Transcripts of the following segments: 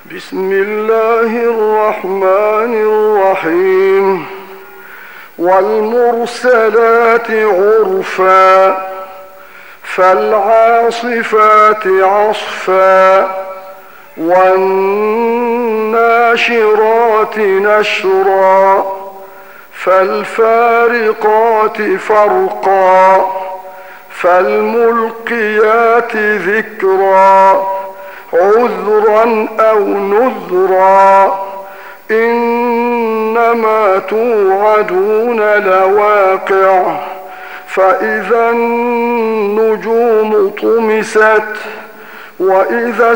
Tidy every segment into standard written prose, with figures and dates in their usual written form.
بسم الله الرحمن الرحيم. والمرسلات عرفا فالعاصفات عصفا والناشرات نشرا فالفارقات فرقا فالملقيات ذكرا عذرا أو نذرا إنما توعدون لواقع فإذا النجوم طمست وإذا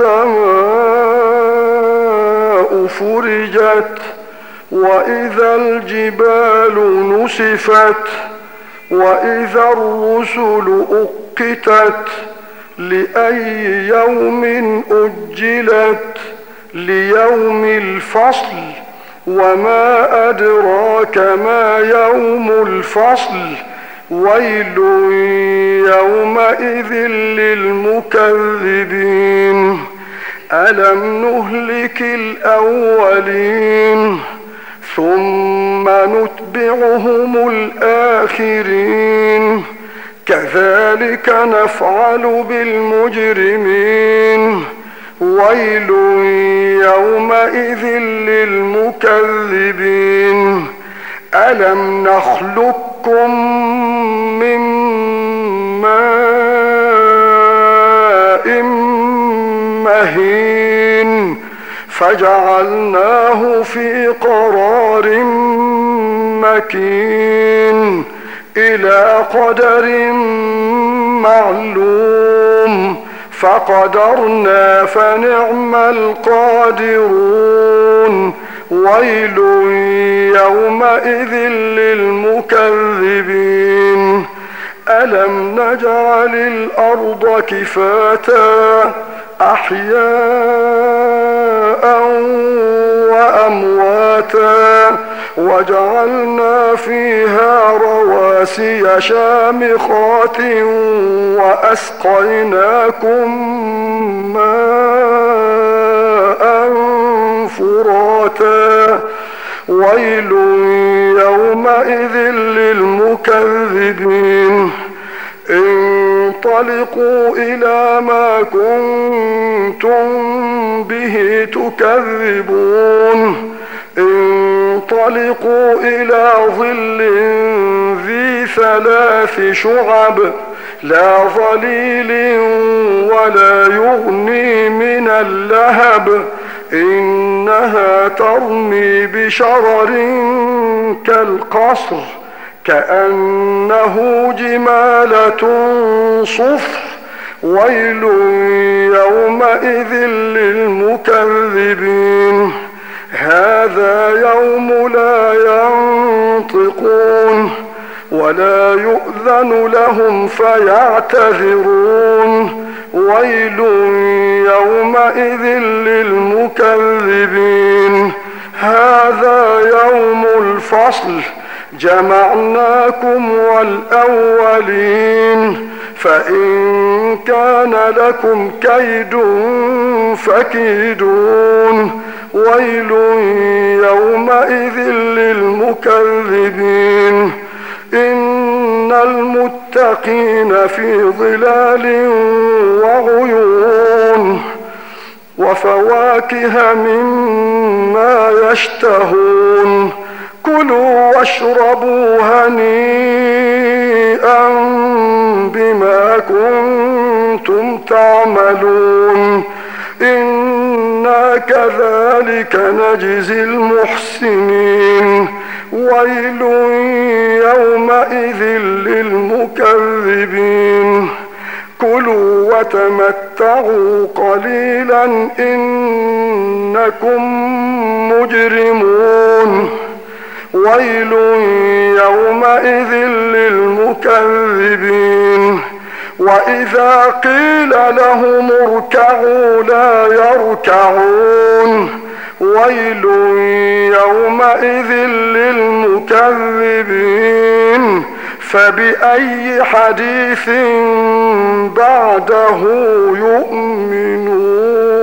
السماء فرجت وإذا الجبال نسفت وإذا الرسل أقتت لأي يوم أجلت ليوم الفصل وما أدراك ما يوم الفصل ويل يومئذ للمكذبين ألم نهلك الأولين ثم نتبعهم الآخرين كذلك نفعل بالمجرمين ويل يومئذ للمكذبين ألم نخلقكم من ماء مهين فجعلناه في قرار مكين إلى قدر معلوم فقدرنا فنعم القادرون ويل يومئذ للمكذبين ألم نجعل الأرض كفاتا أحياء وأمواتا وجعلنا فيها رواسي شامخات وأسقيناكم ماء فراتا ويل يومئذ للمكذبين انطلقوا إلى ما كنتم به تكذبون انطلقوا إلى ظل ذي 3 شعب لا ظليل ولا يغني من اللهب إنها ترمي بشرر كالقصر كأنه جمالة صفر ويل يومئذ للمكذبين هذا يوم لا ينطقون ولا يؤذن لهم فيعتذرون ويل يومئذ للمكذبين هذا يوم الفصل جمعناكم والأولين فإن كان لكم كيد فكيدون ويل يومئذ للمكذبين إن المتقين في ظلال وعيون وفواكه مما يشتهون كلوا واشربوا هنيئا بما كنتم تعملون إنا كذلك نجزي المحسنين ويل يومئذ للمكذبين كلوا وتمتعوا قليلا إنكم مجرمون ويل يومئذ للمكذبين وإذا قيل لهم اركعوا لا يركعون ويل يومئذ للمكذبين فبأي حديث بعده يؤمنون.